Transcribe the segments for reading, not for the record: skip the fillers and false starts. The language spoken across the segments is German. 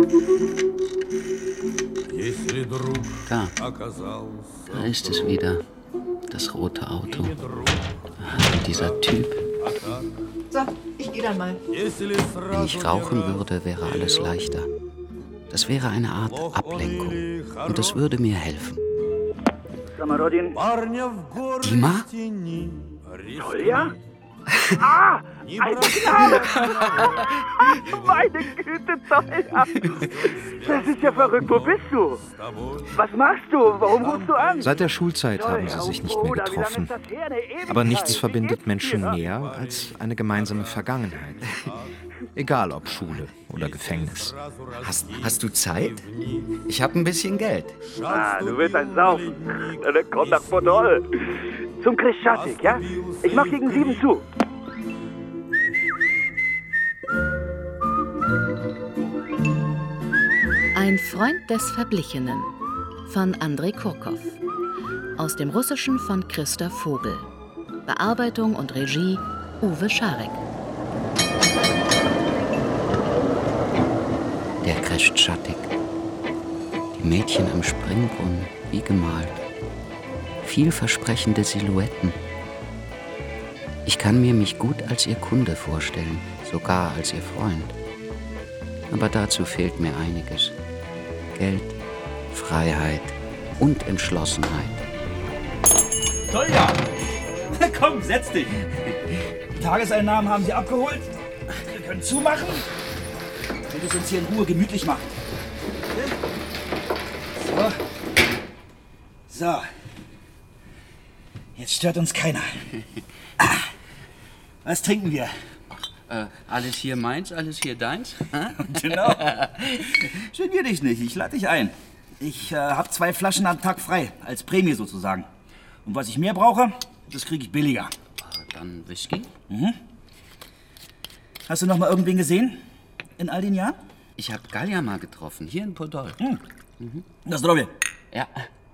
Da ist es wieder, das rote Auto. Dieser Typ. So, ich gehe dann mal. Wenn ich rauchen würde, wäre alles leichter. Das wäre eine Art Ablenkung. Und es würde mir helfen. Dima? Tolja? Ah! Ein Knabe! Meine Güte, Tolja! Das ist ja verrückt. Wo bist du? Was machst du? Warum rufst du an? Seit der Schulzeit haben sie sich nicht mehr getroffen. Aber nichts verbindet Menschen mehr als eine gemeinsame Vergangenheit. Egal ob Schule oder Gefängnis. Hast du Zeit? Ich habe ein bisschen Geld. Ah, du willst ein Saufen. Dann komm nach Podol. Zum Krischatik, ja? Ich mach gegen 7 zu. Ein Freund des Verblichenen von Andrei Kurkow. Aus dem Russischen von Christa Vogel. Bearbeitung und Regie Uwe Scharek. Der Krischatik. Die Mädchen am Springbrunnen, wie gemalt. Vielversprechende Silhouetten. Ich kann mir mich gut als ihr Kunde vorstellen, sogar als ihr Freund. Aber dazu fehlt mir einiges. Geld, Freiheit und Entschlossenheit. Tolja! Komm, setz dich! Die Tageseinnahmen haben Sie abgeholt. Wir können zumachen und es uns hier in Ruhe gemütlich machen. So. Jetzt stört uns keiner. Was trinken wir? Alles hier meins, alles hier deins? Genau. Genier dich nicht, ich lade dich ein. Ich habe 2 Flaschen am Tag frei, als Prämie sozusagen. Und was ich mehr brauche, das kriege ich billiger. Dann Whisky? Mhm. Hast du noch mal irgendwen gesehen in all den Jahren? Ich habe Galja mal getroffen, hier in Podol. Das Zdrowie. Ja.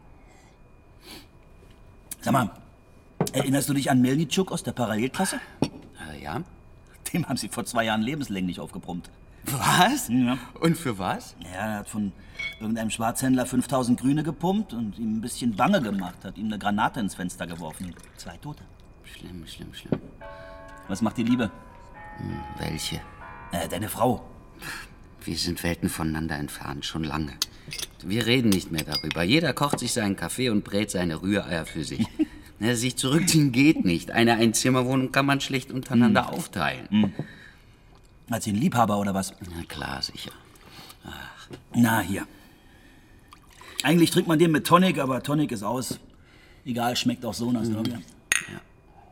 Sag mal, erinnerst du dich an Melnitschuk aus der Parallelklasse? Ja. Dem haben sie vor 2 Jahren lebenslänglich aufgebrummt. Was? Ja. Und für was? Ja, er hat von irgendeinem Schwarzhändler 5000 Grüne gepumpt und ihm ein bisschen bange gemacht, hat ihm eine Granate ins Fenster geworfen. 2 Tote. Schlimm. Was macht die Liebe? Welche? Deine Frau. Wir sind Welten voneinander entfernt, schon lange. Wir reden nicht mehr darüber. Jeder kocht sich seinen Kaffee und brät seine Rühreier für sich. Sich zurückziehen geht nicht. Eine Einzimmerwohnung kann man schlecht untereinander aufteilen. Hat sie einen Liebhaber oder was? Na klar, sicher. Ach. Na, hier. Eigentlich trinkt man den mit Tonic, aber Tonic ist aus. Egal, schmeckt auch so nach Zdrowie. Ja.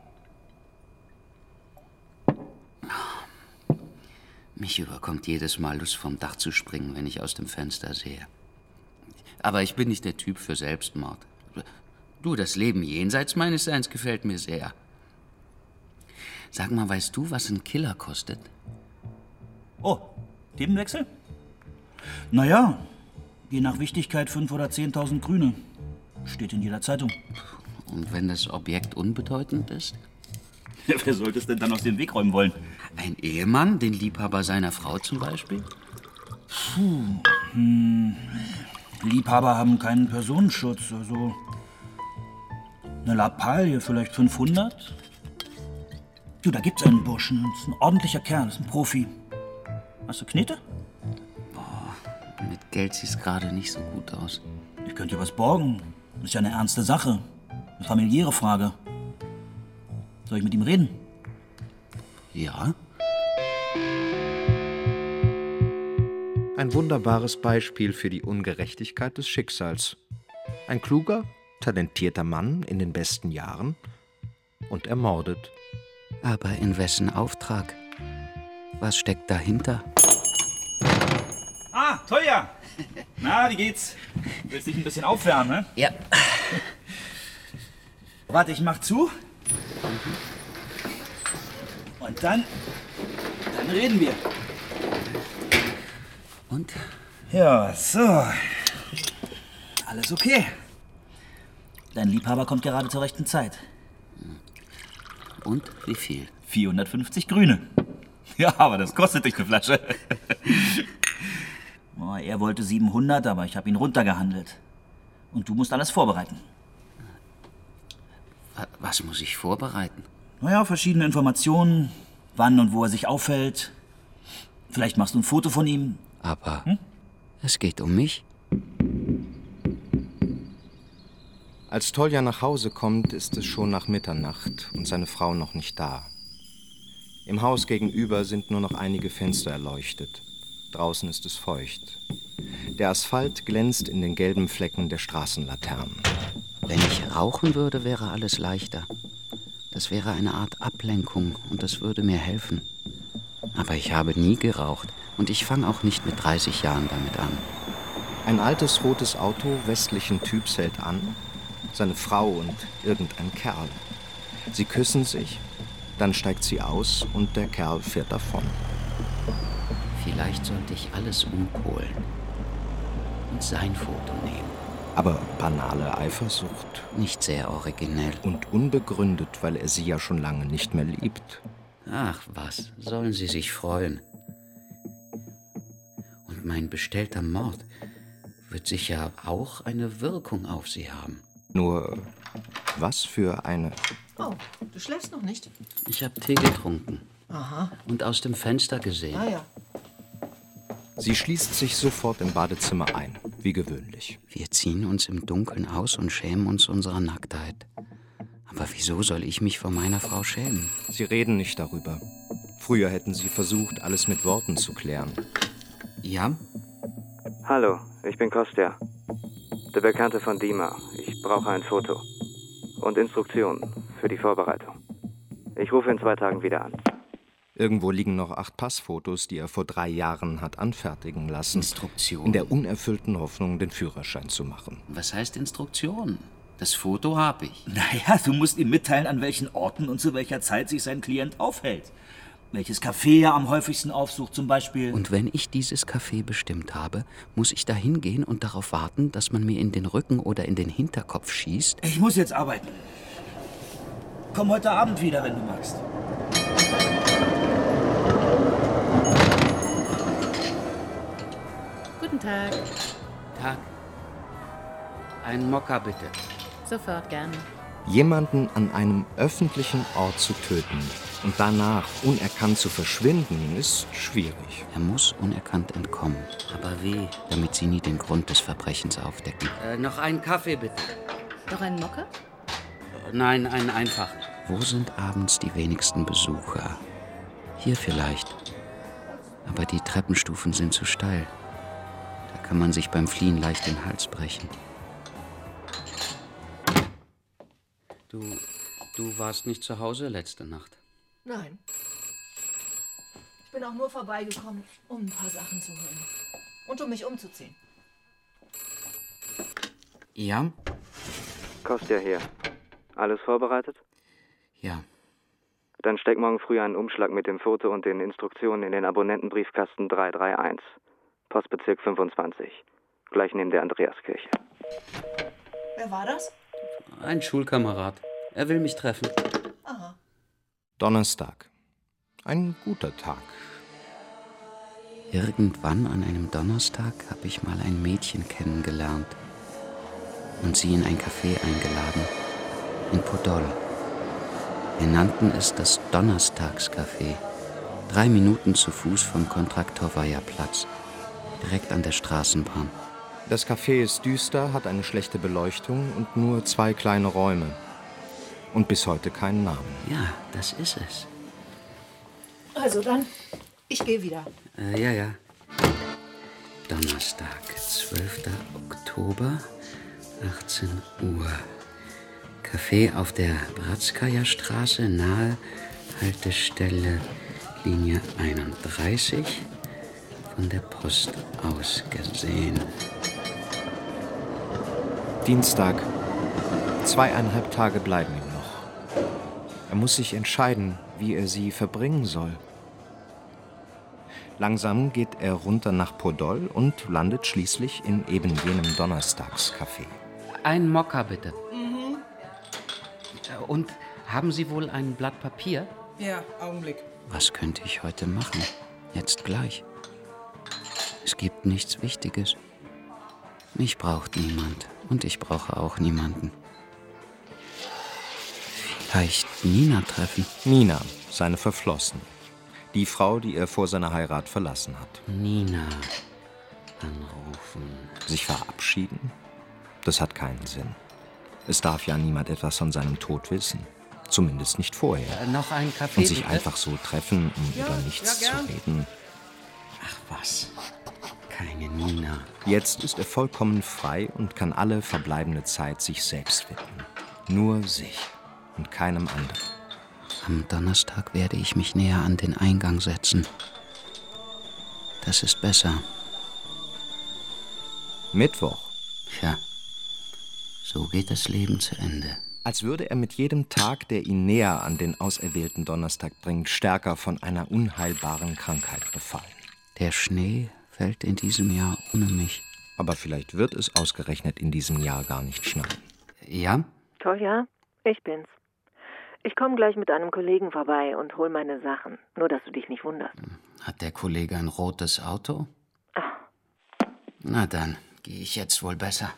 Mich überkommt jedes Mal Lust, vom Dach zu springen, wenn ich aus dem Fenster sehe. Aber ich bin nicht der Typ für Selbstmord. Du, das Leben jenseits meines Seins gefällt mir sehr. Sag mal, weißt du, was ein Killer kostet? Oh, Themenwechsel? Naja, je nach Wichtigkeit 5.000 oder 10.000 Grüne. Steht in jeder Zeitung. Und wenn das Objekt unbedeutend ist? Ja, wer sollte es denn dann aus dem Weg räumen wollen? Ein Ehemann, den Liebhaber seiner Frau zum Beispiel? Liebhaber haben keinen Personenschutz, also eine Lappalie, vielleicht 500. Du, da gibt's einen Burschen, das ist ein ordentlicher Kerl, das ist ein Profi. Hast du Knete? Mit Geld sieht's gerade nicht so gut aus. Ich könnte dir was borgen. Das ist ja eine ernste Sache. Eine familiäre Frage. Soll ich mit ihm reden? Ja? Ein wunderbares Beispiel für die Ungerechtigkeit des Schicksals. Ein kluger, talentierter Mann in den besten Jahren und ermordet. Aber in wessen Auftrag? Was steckt dahinter? Ah, Tolja! Na, wie geht's? Willst dich ein bisschen aufwärmen, ne? Ja. Warte, ich mach zu. Und dann reden wir. Und? Ja, so. Alles okay. Dein Liebhaber kommt gerade zur rechten Zeit. Und wie viel? 450 Grüne. Ja, aber das kostet dich eine Flasche. Oh, er wollte 700, aber ich habe ihn runtergehandelt. Und du musst alles vorbereiten. Was muss ich vorbereiten? Naja, verschiedene Informationen, wann und wo er sich aufhält. Vielleicht machst du ein Foto von ihm. Aber es geht um mich. Als Tolja nach Hause kommt, ist es schon nach Mitternacht und seine Frau noch nicht da. Im Haus gegenüber sind nur noch einige Fenster erleuchtet. Draußen ist es feucht. Der Asphalt glänzt in den gelben Flecken der Straßenlaternen. Wenn ich rauchen würde, wäre alles leichter. Das wäre eine Art Ablenkung und das würde mir helfen. Aber ich habe nie geraucht und ich fange auch nicht mit 30 Jahren damit an. Ein altes rotes Auto westlichen Typs hält an, seine Frau und irgendein Kerl. Sie küssen sich, dann steigt sie aus und der Kerl fährt davon. Vielleicht sollte ich alles umpolen und sein Foto nehmen. Aber banale Eifersucht. Nicht sehr originell. Und unbegründet, weil er sie ja schon lange nicht mehr liebt. Ach was, sollen sie sich freuen. Und mein bestellter Mord wird sicher auch eine Wirkung auf sie haben. Nur, was für eine? Oh, du schläfst noch nicht? Ich habe Tee getrunken. Aha. Und aus dem Fenster gesehen. Ah ja. Sie schließt sich sofort im Badezimmer ein, wie gewöhnlich. Wir ziehen uns im Dunkeln aus und schämen uns unserer Nacktheit. Aber wieso soll ich mich vor meiner Frau schämen? Sie reden nicht darüber. Früher hätten sie versucht, alles mit Worten zu klären. Ja? Hallo, ich bin Kostja. Der Bekannte von Dima. Ich brauche ein Foto. Und Instruktionen für die Vorbereitung. Ich rufe in 2 Tagen wieder an. Irgendwo liegen noch 8 Passfotos, die er vor 3 Jahren hat anfertigen lassen. Instruktion? In der unerfüllten Hoffnung, den Führerschein zu machen. Was heißt Instruktion? Das Foto habe ich. Naja, du musst ihm mitteilen, an welchen Orten und zu welcher Zeit sich sein Klient aufhält. Welches Café er am häufigsten aufsucht zum Beispiel. Und wenn ich dieses Café bestimmt habe, muss ich da hingehen und darauf warten, dass man mir in den Rücken oder in den Hinterkopf schießt? Ich muss jetzt arbeiten. Komm heute Abend wieder, wenn du magst. Guten Tag. Tag. Ein Mokka bitte. Sofort gern. Jemanden an einem öffentlichen Ort zu töten und danach unerkannt zu verschwinden, ist schwierig. Er muss unerkannt entkommen. Aber wie? Damit sie nie den Grund des Verbrechens aufdecken. Noch einen Kaffee bitte. Noch einen Mokka? Nein, einen einfachen. Wo sind abends die wenigsten Besucher? Hier vielleicht. Aber die Treppenstufen sind zu steil. Da kann man sich beim Fliehen leicht den Hals brechen. Du warst nicht zu Hause letzte Nacht? Nein. Ich bin auch nur vorbeigekommen, um ein paar Sachen zu holen. Und um mich umzuziehen. Ja? Kostja hier. Alles vorbereitet? Ja. Dann steck morgen früh einen Umschlag mit dem Foto und den Instruktionen in den Abonnentenbriefkasten 331. Postbezirk 25. Gleich neben der Andreaskirche. Wer war das? Ein Schulkamerad. Er will mich treffen. Aha. Donnerstag. Ein guter Tag. Irgendwann an einem Donnerstag habe ich mal ein Mädchen kennengelernt und sie in ein Café eingeladen, in Podol. Wir nannten es das Donnerstagscafé. 3 Minuten zu Fuß vom Kontraktowaja-Platz, direkt an der Straßenbahn. Das Café ist düster, hat eine schlechte Beleuchtung und nur 2 kleine Räume. Und bis heute keinen Namen. Ja, das ist es. Also dann, ich gehe wieder. Ja. Donnerstag, 12. Oktober, 18 Uhr. Café auf der Bratskaja-Straße, nahe Haltestelle Linie 31, von der Post aus gesehen. Dienstag. 2,5 Tage bleiben ihm noch. Er muss sich entscheiden, wie er sie verbringen soll. Langsam geht er runter nach Podol und landet schließlich in eben jenem Donnerstagscafé. Ein Mokka, bitte. Und haben Sie wohl ein Blatt Papier? Ja, Augenblick. Was könnte ich heute machen? Jetzt gleich. Es gibt nichts Wichtiges. Mich braucht niemand und ich brauche auch niemanden. Vielleicht Nina treffen. Nina, seine Verflossene. Die Frau, die er vor seiner Heirat verlassen hat. Nina anrufen. Sich verabschieden? Das hat keinen Sinn. Es darf ja niemand etwas von seinem Tod wissen. Zumindest nicht vorher. Noch einen Kaffee? Und sich bitte? einfach so treffen, um über nichts zu reden. Ach was, keine Nina. Jetzt ist er vollkommen frei und kann alle verbleibende Zeit sich selbst widmen. Nur sich und keinem anderen. Am Donnerstag werde ich mich näher an den Eingang setzen. Das ist besser. Mittwoch. Tja, so geht das Leben zu Ende. Als würde er mit jedem Tag, der ihn näher an den auserwählten Donnerstag bringt, stärker von einer unheilbaren Krankheit befallen. Der Schnee fällt in diesem Jahr ohne mich. Aber vielleicht wird es ausgerechnet in diesem Jahr gar nicht schneien. Ja? Tolja, ich bin's. Ich komme gleich mit einem Kollegen vorbei und hol meine Sachen. Nur, dass du dich nicht wunderst. Hat der Kollege ein rotes Auto? Ach. Na dann, gehe ich jetzt wohl besser.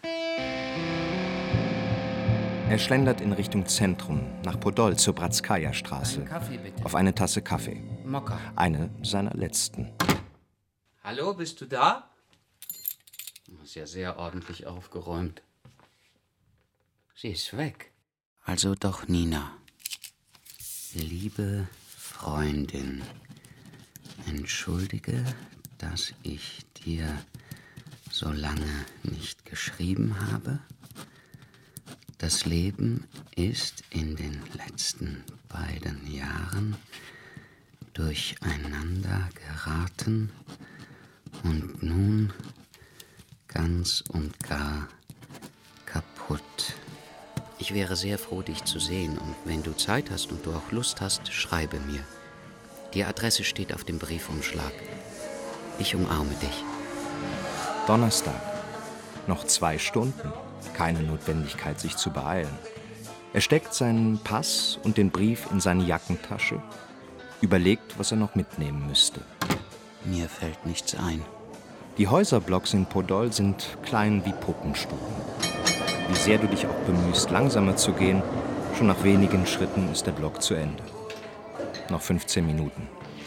Er schlendert in Richtung Zentrum, nach Podol zur Bratskaja-Straße. Einen Kaffee bitte. Auf eine Tasse Kaffee. Mokka. Eine seiner letzten. Hallo, bist du da? Ist ja sehr ordentlich aufgeräumt. Sie ist weg. Also doch Nina. Liebe Freundin, entschuldige, dass ich dir so lange nicht geschrieben habe. Das Leben ist in den letzten beiden Jahren durcheinander geraten und nun ganz und gar kaputt. Ich wäre sehr froh, dich zu sehen, und wenn du Zeit hast und du auch Lust hast, schreibe mir. Die Adresse steht auf dem Briefumschlag. Ich umarme dich. Donnerstag. Noch 2 Stunden. Keine Notwendigkeit, sich zu beeilen. Er steckt seinen Pass und den Brief in seine Jackentasche, überlegt, was er noch mitnehmen müsste. Mir fällt nichts ein. Die Häuserblocks in Podol sind klein wie Puppenstuben. Wie sehr du dich auch bemühst, langsamer zu gehen, schon nach wenigen Schritten ist der Block zu Ende. Noch 15 Minuten.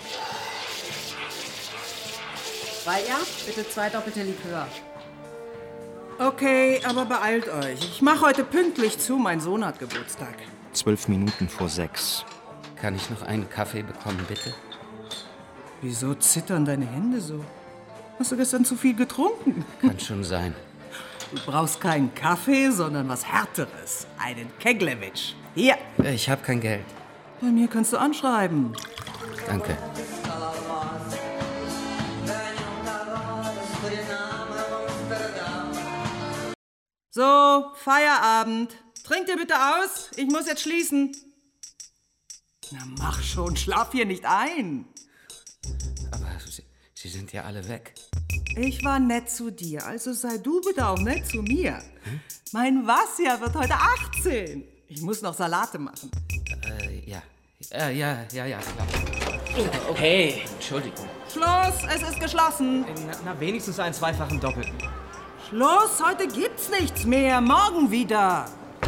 Freier, bitte 2 doppelte Likör. Okay, aber beeilt euch. Ich mache heute pünktlich zu, mein Sohn hat Geburtstag. 12 Minuten vor 6. Kann ich noch einen Kaffee bekommen, bitte? Wieso zittern deine Hände so? Hast du gestern zu viel getrunken? Kann schon sein. Du brauchst keinen Kaffee, sondern was Härteres. Einen Keglewitsch. Hier. Ich habe kein Geld. Bei mir kannst du anschreiben. Danke. So, Feierabend. Trinkt ihr bitte aus? Ich muss jetzt schließen. Na mach schon, schlaf hier nicht ein. Aber Sie sind ja alle weg. Ich war nett zu dir, also sei du bitte auch nett zu mir. Mein Vasja wird heute 18. Ich muss noch Salate machen. Ja, klar. Hey, Entschuldigung. Schluss, es ist geschlossen. Na, wenigstens einen zweifachen Doppelten. Schluss, heute gibt's nichts mehr. Morgen wieder.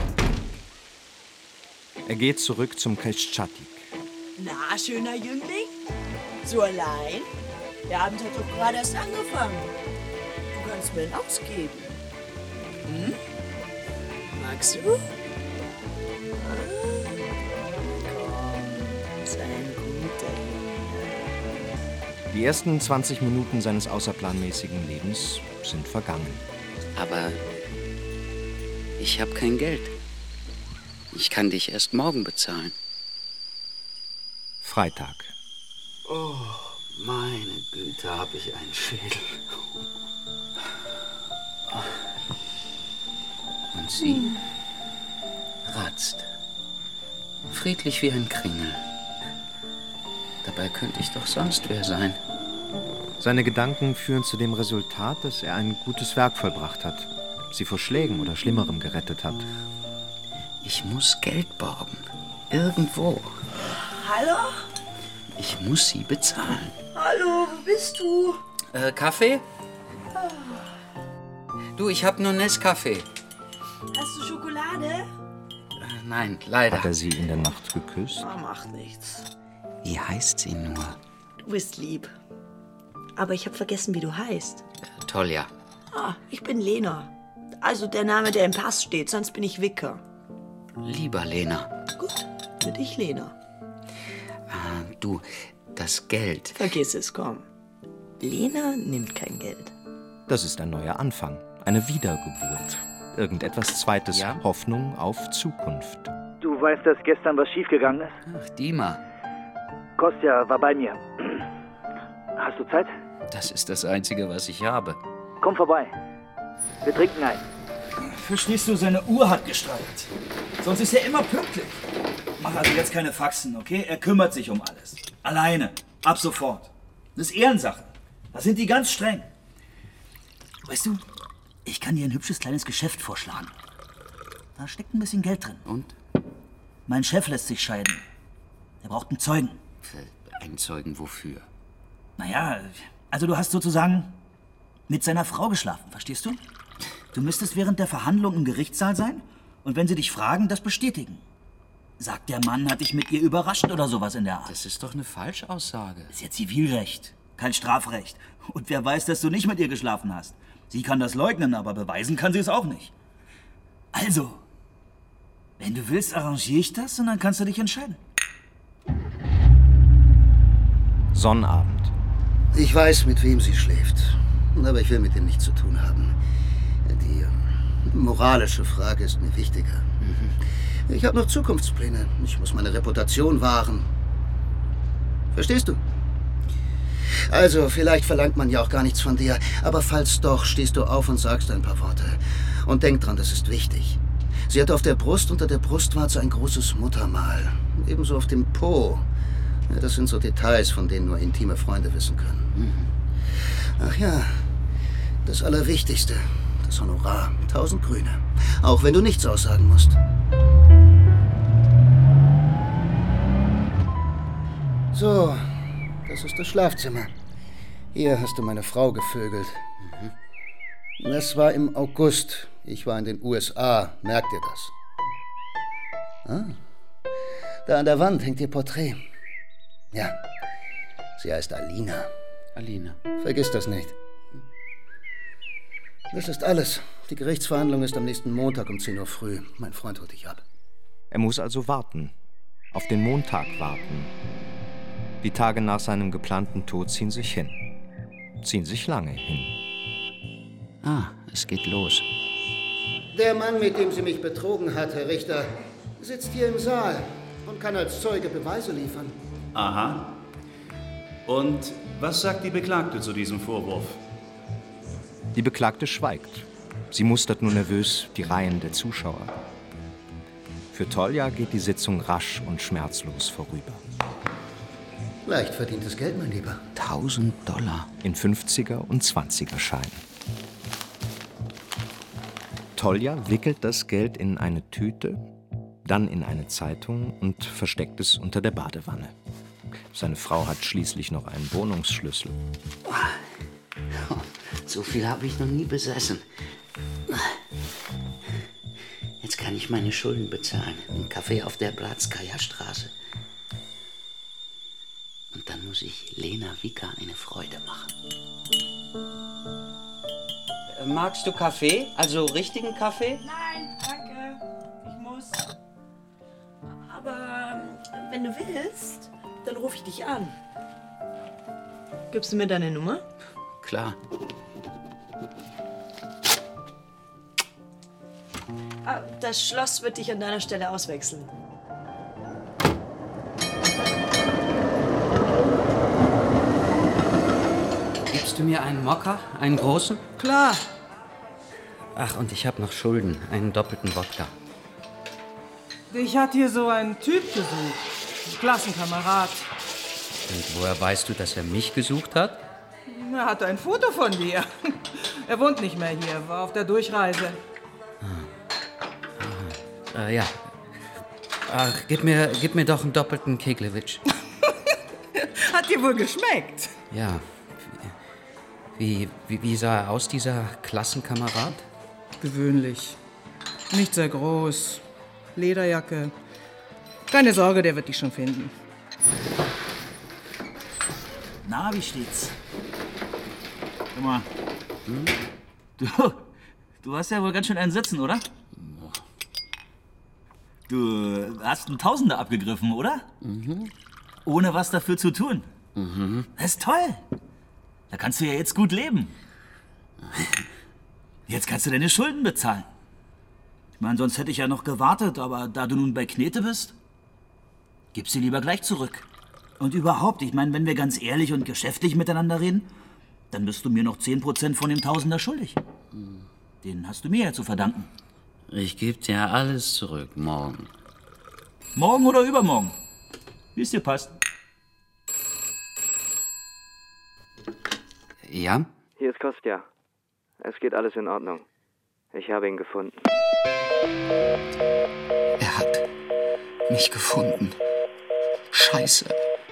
Er geht zurück zum Kreschtschatik. Na, schöner Jüngling? So allein? Der Abend hat doch gerade erst angefangen. Du kannst mir einen ausgeben. Hm? Magst du? Komm, sei ein guter Junge. Die ersten 20 Minuten seines außerplanmäßigen Lebens sind vergangen. Aber ich habe kein Geld. Ich kann dich erst morgen bezahlen. Freitag. Oh, meine Güte, hab ich einen Schädel. Und sie ratzt. Friedlich wie ein Kringel. Dabei könnte ich doch sonst wer sein. Seine Gedanken führen zu dem Resultat, dass er ein gutes Werk vollbracht hat, sie vor Schlägen oder Schlimmerem gerettet hat. Ich muss Geld borgen. Irgendwo. Hallo? Ich muss sie bezahlen. Hallo, wo bist du? Kaffee? Du, ich hab nur Nescafé. Hast du Schokolade? Nein, leider. Hat er sie in der Nacht geküsst? Oh, macht nichts. Wie heißt sie nur? Du bist lieb. Aber ich habe vergessen, wie du heißt. Tolja. Ah, ich bin Lena. Also der Name, der im Pass steht, sonst bin ich Wicker. Lieber Lena. Gut, für dich Lena. Du, das Geld. Vergiss es, komm. Lena nimmt kein Geld. Das ist ein neuer Anfang, eine Wiedergeburt. Irgendetwas Zweites, Ja? Hoffnung auf Zukunft. Du weißt, dass gestern was schiefgegangen ist? Ach, Dima. Kostja war bei mir. Hast du Zeit? Das ist das Einzige, was ich habe. Komm vorbei. Wir trinken ein. Verstehst du, seine Uhr hat gestreikt. Sonst ist er immer pünktlich. Mach also jetzt keine Faxen, okay? Er kümmert sich um alles. Alleine. Ab sofort. Das ist Ehrensache. Da sind die ganz streng. Weißt du, ich kann dir ein hübsches kleines Geschäft vorschlagen. Da steckt ein bisschen Geld drin. Und? Mein Chef lässt sich scheiden. Er braucht einen Zeugen. Einen Zeugen wofür? Naja, also du hast sozusagen mit seiner Frau geschlafen, verstehst du? Du müsstest während der Verhandlung im Gerichtssaal sein und wenn sie dich fragen, das bestätigen. Sagt, der Mann hat dich mit ihr überrascht oder sowas in der Art. Das ist doch eine Falschaussage. Das ist ja Zivilrecht, kein Strafrecht. Und wer weiß, dass du nicht mit ihr geschlafen hast? Sie kann das leugnen, aber beweisen kann sie es auch nicht. Also, wenn du willst, arrangiere ich das und dann kannst du dich entscheiden. Sonnabend. Ich weiß, mit wem sie schläft. Aber ich will mit dem nichts zu tun haben. Die moralische Frage ist mir wichtiger. Ich habe noch Zukunftspläne. Ich muss meine Reputation wahren. Verstehst du? Also, vielleicht verlangt man ja auch gar nichts von dir. Aber falls doch, stehst du auf und sagst ein paar Worte. Und denk dran, das ist wichtig. Sie hat auf der Brust unter der Brustwarze ein großes Muttermal. Ebenso auf dem Po. Ja, das sind so Details, von denen nur intime Freunde wissen können. Ach ja, das Allerwichtigste, das Honorar, 1000 Grüne. Auch wenn du nichts aussagen musst. So, das ist das Schlafzimmer. Hier hast du meine Frau gevögelt. Das war im August. Ich war in den USA. Merkt ihr das? Da an der Wand hängt ihr Porträt. Ja, sie heißt Alina. Alina. Vergiss das nicht. Das ist alles. Die Gerichtsverhandlung ist am nächsten Montag um 10 Uhr früh. Mein Freund holt dich ab. Er muss also warten. Auf den Montag warten. Die Tage nach seinem geplanten Tod ziehen sich hin. Ziehen sich lange hin. Es geht los. Der Mann, mit dem Sie mich betrogen hat, Herr Richter, sitzt hier im Saal und kann als Zeuge Beweise liefern. Aha. Und was sagt die Beklagte zu diesem Vorwurf? Die Beklagte schweigt. Sie mustert nur nervös die Reihen der Zuschauer. Für Tolja geht die Sitzung rasch und schmerzlos vorüber. Leicht verdientes Geld, mein Lieber. $1000. In 50er und 20er Scheinen. Tolja wickelt das Geld in eine Tüte, dann in eine Zeitung und versteckt es unter der Badewanne. Seine Frau hat schließlich noch einen Wohnungsschlüssel. So viel habe ich noch nie besessen. Jetzt kann ich meine Schulden bezahlen. Ein Café auf der Bratskaja-Straße. Und dann muss ich Lena Wicker eine Freude machen. Magst du Kaffee? Also richtigen Kaffee? Nein, danke. Ich muss. Aber wenn du willst, dann rufe ich dich an. Gibst du mir deine Nummer? Klar. Das Schloss wird dich an deiner Stelle auswechseln. Gibst du mir einen Mokka? Einen großen? Klar. Ach, und ich habe noch Schulden. Einen doppelten Wodka. Dich hat hier so ein Typ gesucht. Ein Klassenkamerad. Und woher weißt du, dass er mich gesucht hat? Er hatte ein Foto von dir. Er wohnt nicht mehr hier, war auf der Durchreise. Ja. Ach, gib mir doch einen doppelten Keglewitsch. Hat dir wohl geschmeckt? Ja. Wie sah er aus, dieser Klassenkamerad? Gewöhnlich. Nicht sehr groß. Lederjacke. Keine Sorge, der wird dich schon finden. Na, wie steht's? Guck mal. Du hast ja wohl ganz schön einen Sitzen, oder? Du hast einen Tausender abgegriffen, oder? Mhm. Ohne was dafür zu tun. Mhm. Das ist toll. Da kannst du ja jetzt gut leben. Jetzt kannst du deine Schulden bezahlen. Ich meine, sonst hätte ich ja noch gewartet, aber da du nun bei Knete bist, gib sie lieber gleich zurück. Und überhaupt, ich meine, wenn wir ganz ehrlich und geschäftlich miteinander reden, dann bist du mir noch 10% von dem Tausender schuldig. Den hast du mir ja zu verdanken. Ich gebe dir alles zurück, morgen. Morgen oder übermorgen? Wie es dir passt. Ja? Hier ist Kostja. Es geht alles in Ordnung. Ich habe ihn gefunden. Er hat mich gefunden. Scheiße.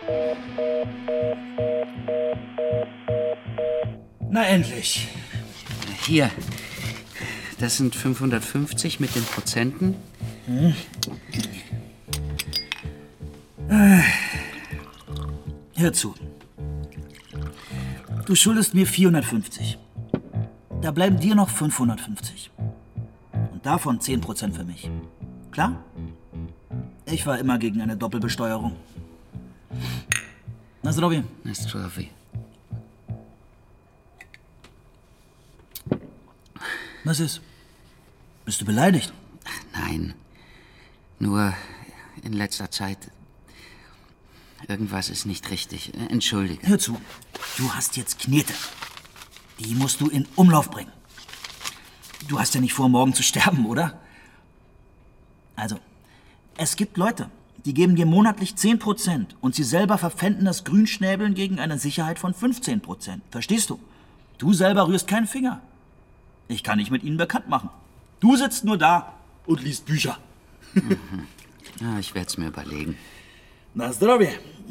Na endlich. Hier. Das sind 550 mit den Prozenten. Hör zu. Du schuldest mir 450. Da bleiben dir noch 550. Und davon 10% für mich. Klar? Ich war immer gegen eine Doppelbesteuerung. Na zdrowie. Na zdrowie. Was ist? Bist du beleidigt? Nein. Nur in letzter Zeit. Irgendwas ist nicht richtig. Entschuldige. Hör zu. Du hast jetzt Knete. Die musst du in Umlauf bringen. Du hast ja nicht vor, morgen zu sterben, oder? Also, es gibt Leute, die geben dir monatlich 10% und sie selber verpfänden das Grünschnäbeln gegen eine Sicherheit von 15%. Verstehst du? Du selber rührst keinen Finger. Ich kann dich mit ihnen bekannt machen. Du sitzt nur da und liest Bücher. Mhm. Ja, ich werde es mir überlegen. Na zdrowie.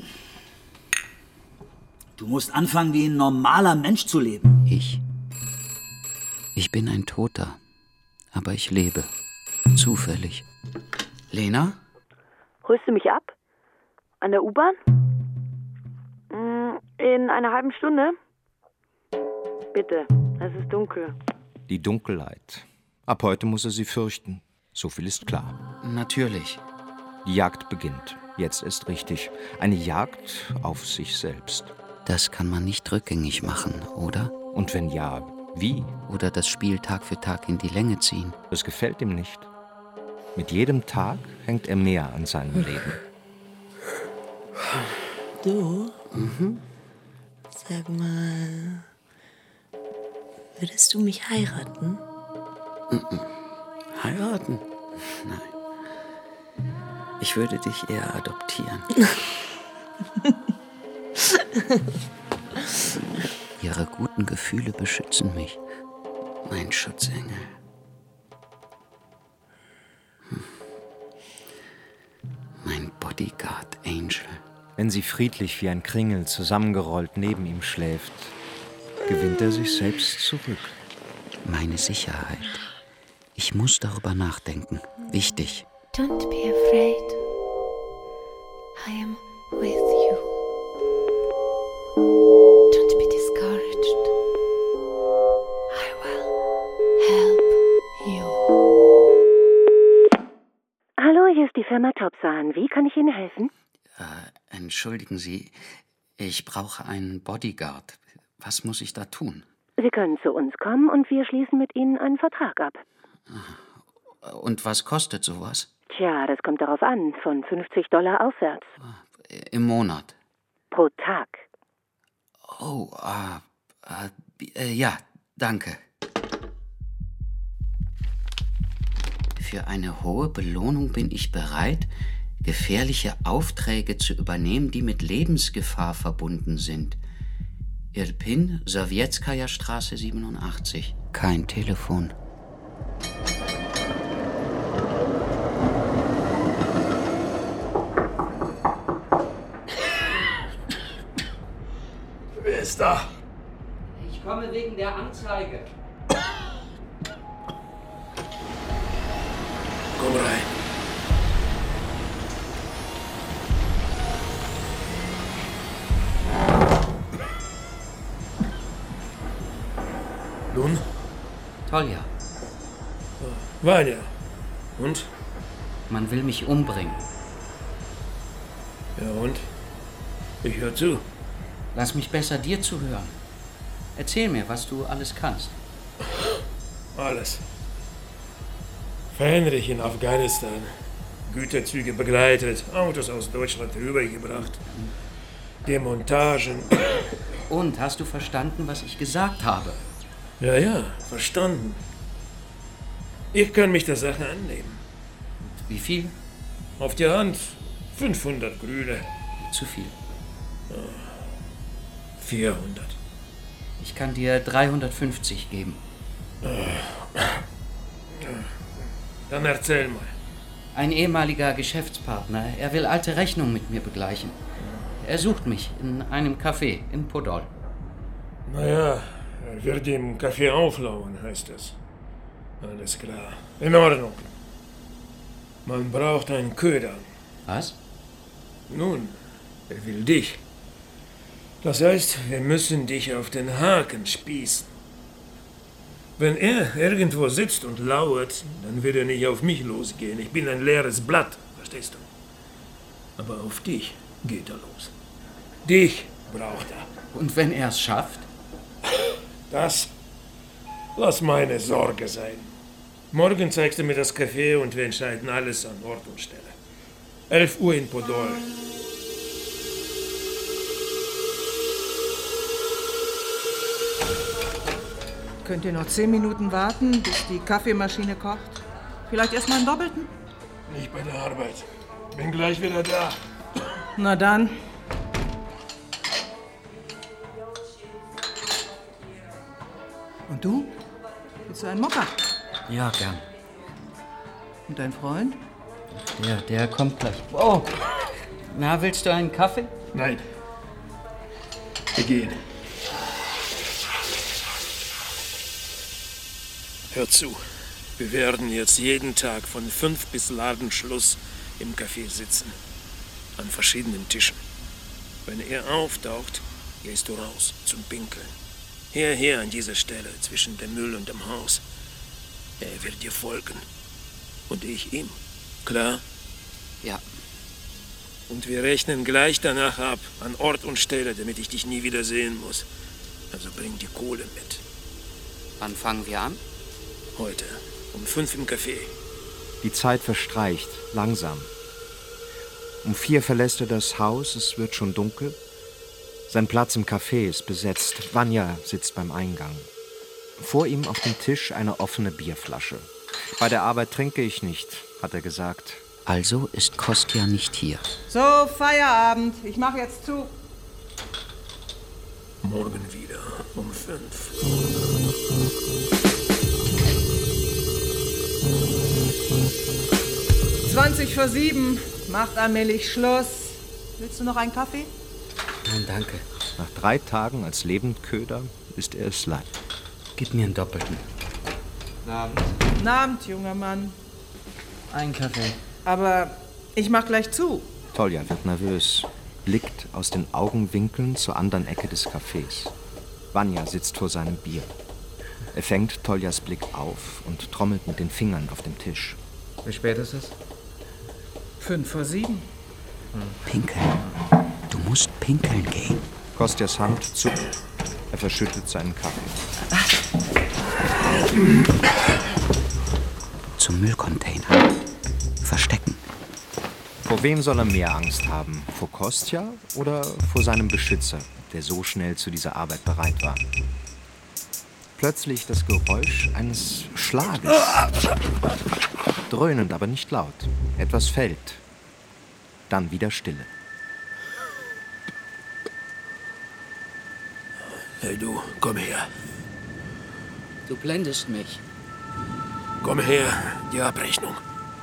Du musst anfangen, wie ein normaler Mensch zu leben. Ich bin ein Toter, aber ich lebe. Zufällig. Lena? Holst du mich ab? An der U-Bahn? In einer halben Stunde? Bitte, es ist dunkel. Die Dunkelheit. Ab heute muss er sie fürchten. So viel ist klar. Natürlich. Die Jagd beginnt. Jetzt ist richtig. Eine Jagd auf sich selbst. Das kann man nicht rückgängig machen, oder? Und wenn ja, wie? Oder das Spiel Tag für Tag in die Länge ziehen. Das gefällt ihm nicht. Mit jedem Tag hängt er mehr an seinem Leben. Du? Sag mal, würdest du mich heiraten? Heiraten? Nein. Ich würde dich eher adoptieren. Ihre guten Gefühle beschützen mich. Mein Schutzengel. Mein Bodyguard Angel. Wenn sie friedlich wie ein Kringel zusammengerollt neben ihm schläft, gewinnt er sich selbst zurück. Meine Sicherheit. Ich muss darüber nachdenken. Wichtig. Don't be afraid. I am with you. Don't be discouraged. I will help you. Hallo, hier ist die Firma Topsan. Wie kann ich Ihnen helfen? Entschuldigen Sie, ich brauche einen Bodyguard. Was muss ich da tun? Sie können zu uns kommen und wir schließen mit Ihnen einen Vertrag ab. Und was kostet sowas? Tja, das kommt darauf an. Von $50 aufwärts. Im Monat? Pro Tag. Oh, ja, danke. Für eine hohe Belohnung bin ich bereit, gefährliche Aufträge zu übernehmen, die mit Lebensgefahr verbunden sind. Irpin, Sowjetskaja Straße 87. Kein Telefon. Wer ist da? Ich Ich komme wegen der Anzeige. Komm rein. Nun? Tolja. Vanya. Und? Man will mich umbringen. Ja und? Ich höre zu. Lass mich besser dir zuhören. Erzähl mir, was du alles kannst. Alles. Fähnrich in Afghanistan. Güterzüge begleitet, Autos aus Deutschland rübergebracht. Demontagen. Und, hast du verstanden, was ich gesagt habe? Ja, verstanden. Ich kann mich der Sache annehmen. Wie viel? Auf die Hand 500 Grüne. Zu viel. 400. Ich kann dir 350 geben. Dann erzähl mal. Ein ehemaliger Geschäftspartner. Er will alte Rechnungen mit mir begleichen. Er sucht mich in einem Café in Podol. Naja, er wird im Café auflauern, heißt es. Alles klar. In Ordnung. Man braucht einen Köder. Was? Nun, er will dich. Das heißt, wir müssen dich auf den Haken spießen. Wenn er irgendwo sitzt und lauert, dann wird er nicht auf mich losgehen. Ich bin ein leeres Blatt, verstehst du? Aber auf dich geht er los. Dich braucht er. Und wenn er es schafft? Das lass meine Sorge sein. Morgen zeigst du mir das Café und wir entscheiden alles an Ort und Stelle. 11 Uhr in Podol. Könnt ihr noch 10 Minuten warten, bis die Kaffeemaschine kocht? Vielleicht erst mal einen Doppelten? Nicht bei der Arbeit. Bin gleich wieder da. Na dann. Und du? Willst du einen Mokka? Ja, gern. Und dein Freund? Der kommt gleich. Oh! Na, willst du einen Kaffee? Nein. Wir gehen. Hör zu. Wir werden jetzt jeden Tag von 5 bis Ladenschluss im Café sitzen. An verschiedenen Tischen. Wenn er auftaucht, gehst du raus zum Pinkeln. Hier an dieser Stelle zwischen dem Müll und dem Haus. Er wird dir folgen. Und ich ihm. Klar? Ja. Und wir rechnen gleich danach ab, an Ort und Stelle, damit ich dich nie wieder sehen muss. Also bring die Kohle mit. Wann fangen wir an? Heute, um 5 im Café. Die Zeit verstreicht, langsam. Um 4 verlässt er das Haus, es wird schon dunkel. Sein Platz im Café ist besetzt. Vanya sitzt beim Eingang. Vor ihm auf dem Tisch eine offene Bierflasche. Bei der Arbeit trinke ich nicht, hat er gesagt. Also ist Kostja nicht hier. So, Feierabend. Ich mache jetzt zu. Morgen wieder um 5. 20 vor 7. Macht allmählich Schluss. Willst du noch einen Kaffee? Nein, danke. Nach 3 Tagen als Lebendköder ist er es leid. Gib mir einen Doppelten. Guten Abend. Guten Abend, junger Mann. Einen Kaffee. Aber ich mach gleich zu. Tolja wird nervös, blickt aus den Augenwinkeln zur anderen Ecke des Cafés. Vanya sitzt vor seinem Bier. Er fängt Toljas Blick auf und trommelt mit den Fingern auf dem Tisch. Wie spät ist es? 5 vor 7. Pinkeln. Du musst pinkeln gehen. Kostjas Hand zuckt. Er verschüttet seinen Kaffee. Zum Müllcontainer. Verstecken. Vor wem soll er mehr Angst haben? Vor Kostja oder vor seinem Beschützer, der so schnell zu dieser Arbeit bereit war? Plötzlich das Geräusch eines Schlages. Dröhnend, aber nicht laut. Etwas fällt. Dann wieder Stille. Hey du, komm her. Du blendest mich. Komm her, die Abrechnung.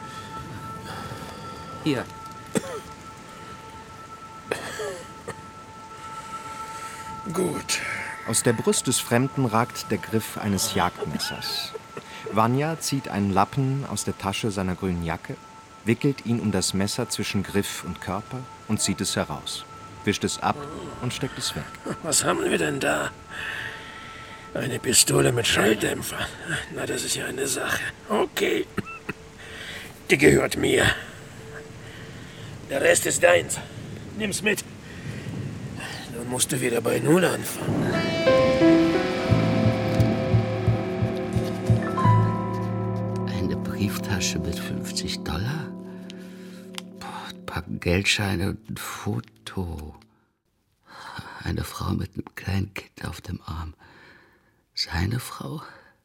Hier. Gut. Aus der Brust des Fremden ragt der Griff eines Jagdmessers. Vanya zieht einen Lappen aus der Tasche seiner grünen Jacke, wickelt ihn um das Messer zwischen Griff und Körper und zieht es heraus, wischt es ab und steckt es weg. Was haben wir denn da? Eine Pistole mit Schalldämpfer. Na, das ist ja eine Sache. Okay. Die gehört mir. Der Rest ist deins. Nimm's mit. Nun musst du wieder bei Null anfangen. Eine Brieftasche mit $50? Ein paar Geldscheine und ein Foto. Eine Frau mit einem kleinen Kind auf dem Arm. Seine Frau?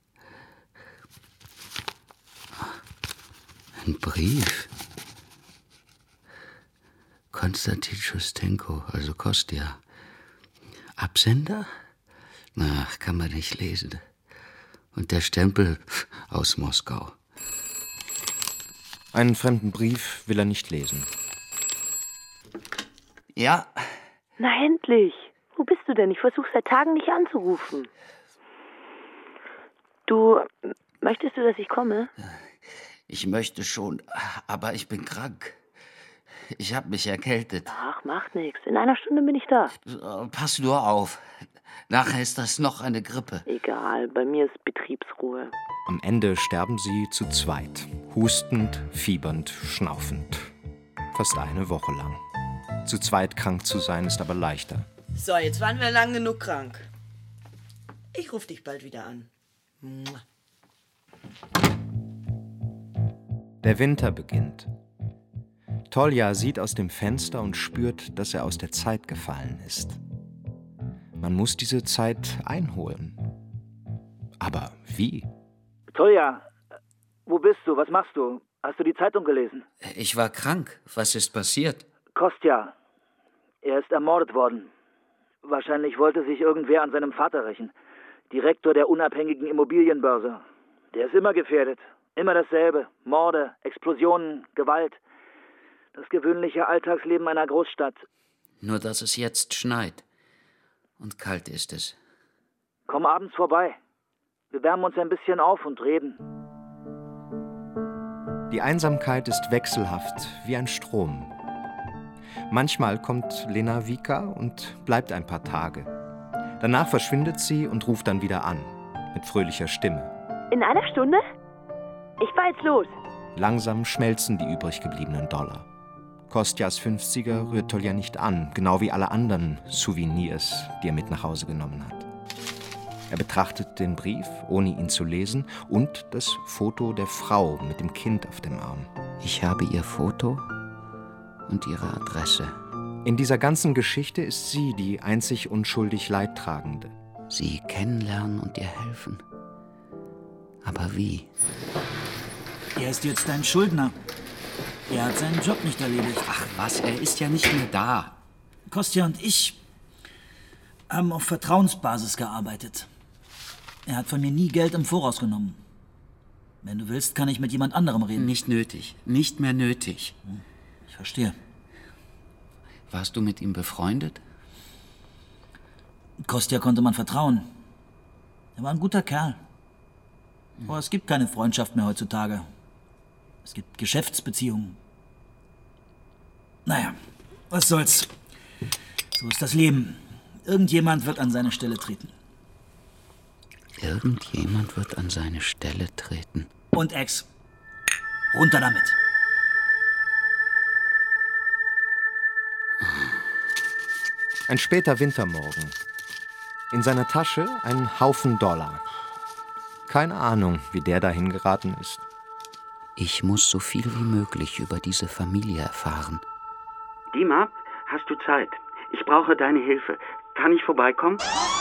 Ein Brief. Konstantin Schustenko, also Kostja. Absender? Na, kann man nicht lesen. Und der Stempel aus Moskau. Einen fremden Brief will er nicht lesen. Ja? Na endlich. Wo bist du denn? Ich versuche seit Tagen, dich anzurufen. Du, möchtest du, dass ich komme? Ich möchte schon, aber ich bin krank. Ich habe mich erkältet. Ach, macht nichts. In einer Stunde bin ich da. Pass nur auf. Nachher ist das noch eine Grippe. Egal, bei mir ist Betriebsruhe. Am Ende sterben sie zu zweit. Hustend, fiebernd, schnaufend. Fast eine Woche lang. Zu zweit krank zu sein, ist aber leichter. So, jetzt waren wir lang genug krank. Ich rufe dich bald wieder an. Der Winter beginnt. Tolja sieht aus dem Fenster und spürt, dass er aus der Zeit gefallen ist. Man muss diese Zeit einholen. Aber wie? Tolja, wo bist du? Was machst du? Hast du die Zeitung gelesen? Ich war krank. Was ist passiert? Kostja. Er ist ermordet worden. Wahrscheinlich wollte sich irgendwer an seinem Vater rächen. Direktor der unabhängigen Immobilienbörse. Der ist immer gefährdet. Immer dasselbe. Morde, Explosionen, Gewalt. Das gewöhnliche Alltagsleben einer Großstadt. Nur, dass es jetzt schneit. Und kalt ist es. Komm abends vorbei. Wir wärmen uns ein bisschen auf und reden. Die Einsamkeit ist wechselhaft wie ein Strom. Manchmal kommt Lena Vika und bleibt ein paar Tage. Danach verschwindet sie und ruft dann wieder an, mit fröhlicher Stimme. In einer Stunde? Ich fahr jetzt los. Langsam schmelzen die übrig gebliebenen $. Kostjas 50er rührt Tolja nicht an, genau wie alle anderen Souvenirs, die er mit nach Hause genommen hat. Er betrachtet den Brief, ohne ihn zu lesen, und das Foto der Frau mit dem Kind auf dem Arm. Ich habe ihr Foto und ihre Adresse. In dieser ganzen Geschichte ist sie die einzig unschuldig Leidtragende. Sie kennenlernen und ihr helfen. Aber wie? Er ist jetzt dein Schuldner. Er hat seinen Job nicht erledigt. Ach was, er ist ja nicht mehr da. Kostja und ich haben auf Vertrauensbasis gearbeitet. Er hat von mir nie Geld im Voraus genommen. Wenn du willst, kann ich mit jemand anderem reden. Nicht nötig. Nicht mehr nötig. Ich verstehe. Warst du mit ihm befreundet? Kostja konnte man vertrauen. Er war ein guter Kerl. Aber es gibt keine Freundschaft mehr heutzutage. Es gibt Geschäftsbeziehungen. Naja, was soll's. So ist das Leben. Irgendjemand wird an seine Stelle treten. Irgendjemand wird an seine Stelle treten. Und Ex. Runter damit. Ein später Wintermorgen. In seiner Tasche ein Haufen $. Keine Ahnung, wie der dahin geraten ist. Ich muss so viel wie möglich über diese Familie erfahren. Dima, hast du Zeit? Ich brauche deine Hilfe. Kann ich vorbeikommen?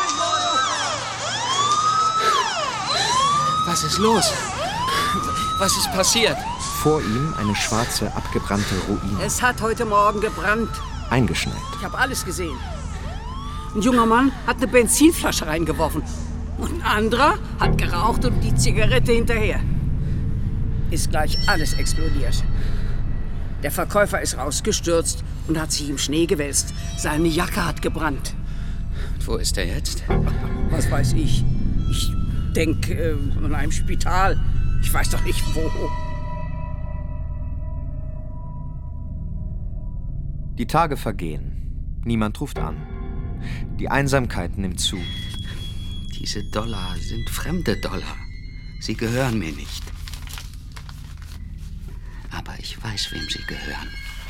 Was ist los? Was ist passiert? Vor ihm eine schwarze, abgebrannte Ruine. Es hat heute Morgen gebrannt. Eingeschneit. Ich habe alles gesehen. Ein junger Mann hat eine Benzinflasche reingeworfen. Und ein anderer hat geraucht und die Zigarette hinterher. Ist gleich alles explodiert. Der Verkäufer ist rausgestürzt und hat sich im Schnee gewälzt. Seine Jacke hat gebrannt. Und wo ist er jetzt? Was weiß ich? Ich denke, in einem Spital. Ich weiß doch nicht, wo. Die Tage vergehen. Niemand ruft an. Die Einsamkeit nimmt zu. Diese Dollar sind fremde Dollar. Sie gehören mir nicht. Aber ich weiß, wem sie gehören.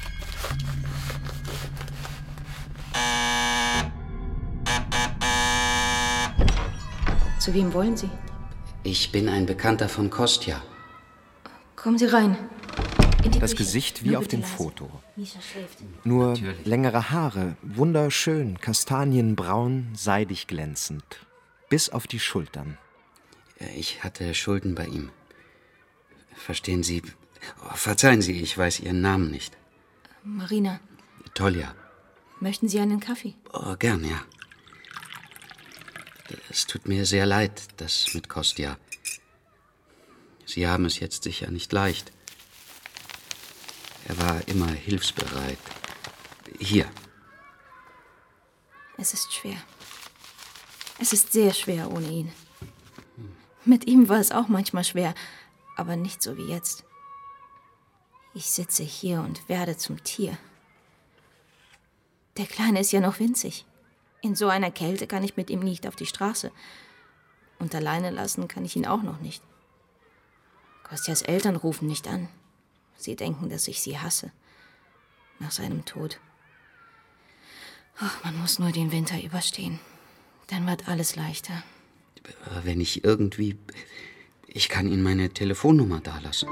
Zu wem wollen Sie? Ich bin ein Bekannter von Kostja. Kommen Sie rein. Das Gesicht wie auf dem Foto. Nur längere Haare, wunderschön, kastanienbraun, seidig glänzend. Bis auf die Schultern. Ich hatte Schulden bei ihm. Verstehen Sie... Oh, verzeihen Sie, ich weiß Ihren Namen nicht. Marina. Tolja. Möchten Sie einen Kaffee? Oh, gern, ja. Es tut mir sehr leid, das mit Kostja. Sie haben es jetzt sicher nicht leicht. Er war immer hilfsbereit. Hier. Es ist schwer. Es ist sehr schwer ohne ihn. Mit ihm war es auch manchmal schwer, aber nicht so wie jetzt. Ich sitze hier und werde zum Tier. Der Kleine ist ja noch winzig. In so einer Kälte kann ich mit ihm nicht auf die Straße. Und alleine lassen kann ich ihn auch noch nicht. Kostjas Eltern rufen nicht an. Sie denken, dass ich sie hasse. Nach seinem Tod. Ach, man muss nur den Winter überstehen. Dann wird alles leichter. Wenn ich irgendwie... Ich kann Ihnen meine Telefonnummer dalassen.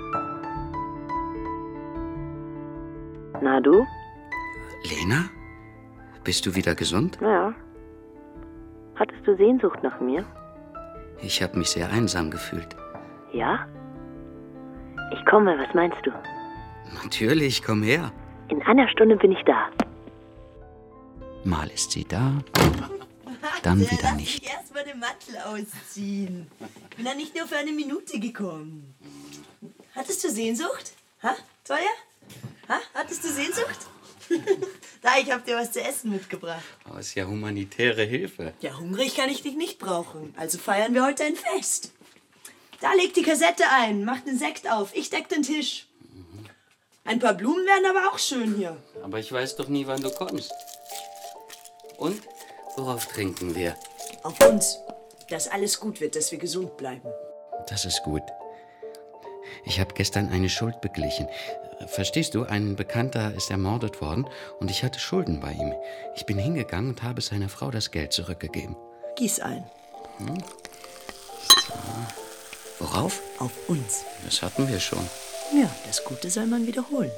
Na, du? Lena? Bist du wieder gesund? Ja. Hattest du Sehnsucht nach mir? Ich habe mich sehr einsam gefühlt. Ja? Ich komme, was meinst du? Natürlich, komm her. In einer Stunde bin ich da. Mal ist sie da, dann wieder nicht. Ich erst mal den Mantel ausziehen. Bin da nicht nur für eine Minute gekommen. Hattest du Sehnsucht? Ha, Tolja? Ha, hattest du Sehnsucht? Da, ich hab dir was zu essen mitgebracht. Oh, ist ja humanitäre Hilfe. Ja, hungrig kann ich dich nicht brauchen. Also feiern wir heute ein Fest. Da, leg die Kassette ein, mach den Sekt auf, ich deck den Tisch. Ein paar Blumen wären aber auch schön hier. Aber ich weiß doch nie, wann du kommst. Und? Worauf trinken wir? Auf uns. Dass alles gut wird, dass wir gesund bleiben. Das ist gut. Ich habe gestern eine Schuld beglichen. Verstehst du, ein Bekannter ist ermordet worden und ich hatte Schulden bei ihm. Ich bin hingegangen und habe seiner Frau das Geld zurückgegeben. Gieß ein. So. Worauf? Auf uns. Das hatten wir schon. Ja, das Gute soll man wiederholen.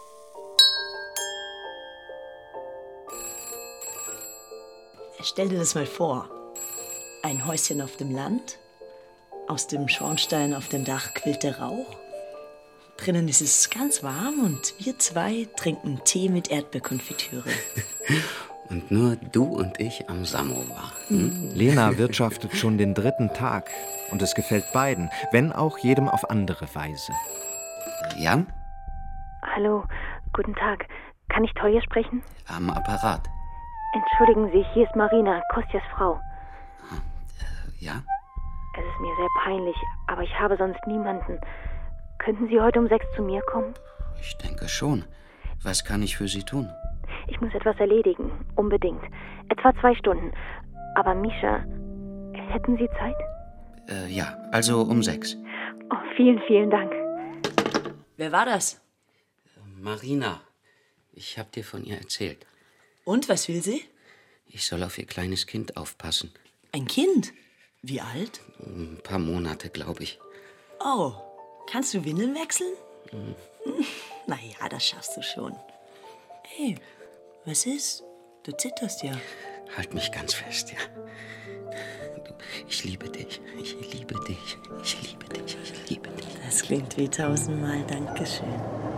Stell dir das mal vor. Ein Häuschen auf dem Land. Aus dem Schornstein auf dem Dach quillt der Rauch. Drinnen ist es ganz warm und wir zwei trinken Tee mit Erdbeerkonfitüre. Und nur du und ich am Samovar. Lena wirtschaftet schon den 3. Tag. Und es gefällt beiden, wenn auch jedem auf andere Weise. Jan? Hallo, guten Tag. Kann ich Tolja sprechen? Am Apparat. Entschuldigen Sie, hier ist Marina, Kostjas Frau. Ja? Es ist mir sehr peinlich, aber ich habe sonst niemanden. Könnten Sie heute um 6 zu mir kommen? Ich denke schon. Was kann ich für Sie tun? Ich muss etwas erledigen, unbedingt. Etwa 2 Stunden. Aber Misha, hätten Sie Zeit? Ja, also um 6. Oh, vielen, vielen Dank. Wer war das? Marina. Ich habe dir von ihr erzählt. Und, was will sie? Ich soll auf ihr kleines Kind aufpassen. Ein Kind? Wie alt? Ein paar Monate, glaube ich. Oh, kannst du Windeln wechseln? Na ja, das schaffst du schon. Hey, was ist? Du zitterst ja. Halt mich ganz fest, ja. Ich liebe dich, ich liebe dich, ich liebe dich, ich liebe dich. Das klingt wie 1000-mal Dankeschön.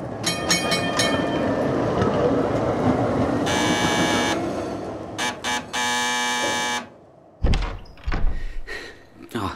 Oh,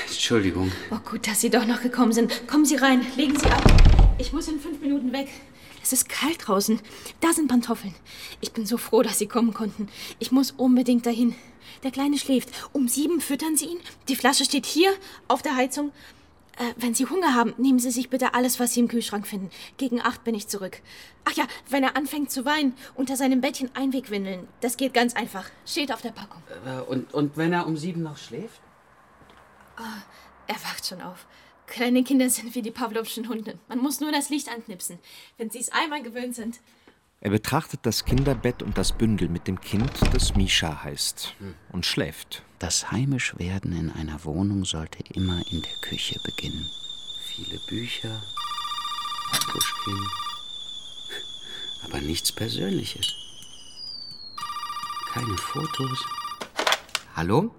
Entschuldigung. Oh, gut, dass Sie doch noch gekommen sind. Kommen Sie rein, legen Sie ab. Ich muss in 5 Minuten weg. Es ist kalt draußen. Da sind Pantoffeln. Ich bin so froh, dass Sie kommen konnten. Ich muss unbedingt dahin. Der Kleine schläft. Um 7 füttern Sie ihn. Die Flasche steht hier auf der Heizung. Wenn Sie Hunger haben, nehmen Sie sich bitte alles, was Sie im Kühlschrank finden. Gegen 8 bin ich zurück. Ach ja, wenn er anfängt zu weinen, unter seinem Bettchen Einwegwindeln. Das geht ganz einfach. Steht auf der Packung. Und wenn er um 7 noch schläft? Oh, er wacht schon auf. Kleine Kinder sind wie die Pawlowschen Hunde. Man muss nur das Licht anknipsen, wenn sie es einmal gewöhnt sind. Er betrachtet das Kinderbett und das Bündel mit dem Kind, das Mischa heißt, und schläft. Das Heimischwerden in einer Wohnung sollte immer in der Küche beginnen. Viele Bücher, Puschkin, aber nichts Persönliches. Keine Fotos. Hallo?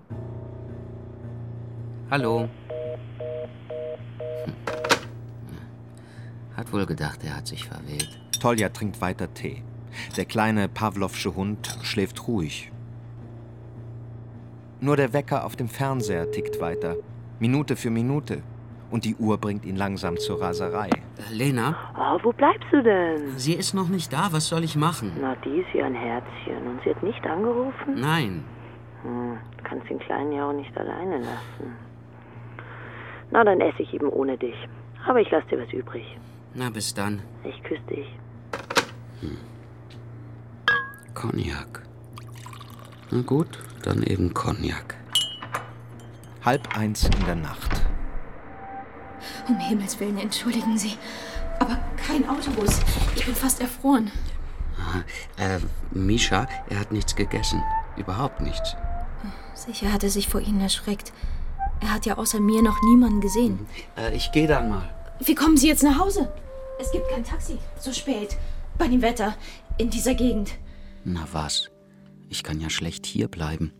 Hallo? Hat wohl gedacht, er hat sich verwählt. Tolja trinkt weiter Tee. Der kleine Pawlowsche Hund schläft ruhig. Nur der Wecker auf dem Fernseher tickt weiter, Minute für Minute. Und die Uhr bringt ihn langsam zur Raserei. Lena? Oh, wo bleibst du denn? Sie ist noch nicht da, was soll ich machen? Na, die ist ja ein Herzchen. Und sie hat nicht angerufen? Nein. Du kannst den Kleinen ja auch nicht alleine lassen. Na, dann esse ich eben ohne dich. Aber ich lasse dir was übrig. Na, bis dann. Ich küsse dich. Cognac. Na gut, dann eben Cognac. 12:30 in der Nacht. Um Himmels Willen, entschuldigen Sie. Aber kein Autobus. Ich bin fast erfroren. Mischa, er hat nichts gegessen. Überhaupt nichts. Sicher hat er sich vor Ihnen erschreckt. Er hat ja außer mir noch niemanden gesehen. Ich gehe dann mal. Wie kommen Sie jetzt nach Hause? Es gibt kein Taxi. So spät. Bei dem Wetter. In dieser Gegend. Na was? Ich kann ja schlecht hier bleiben.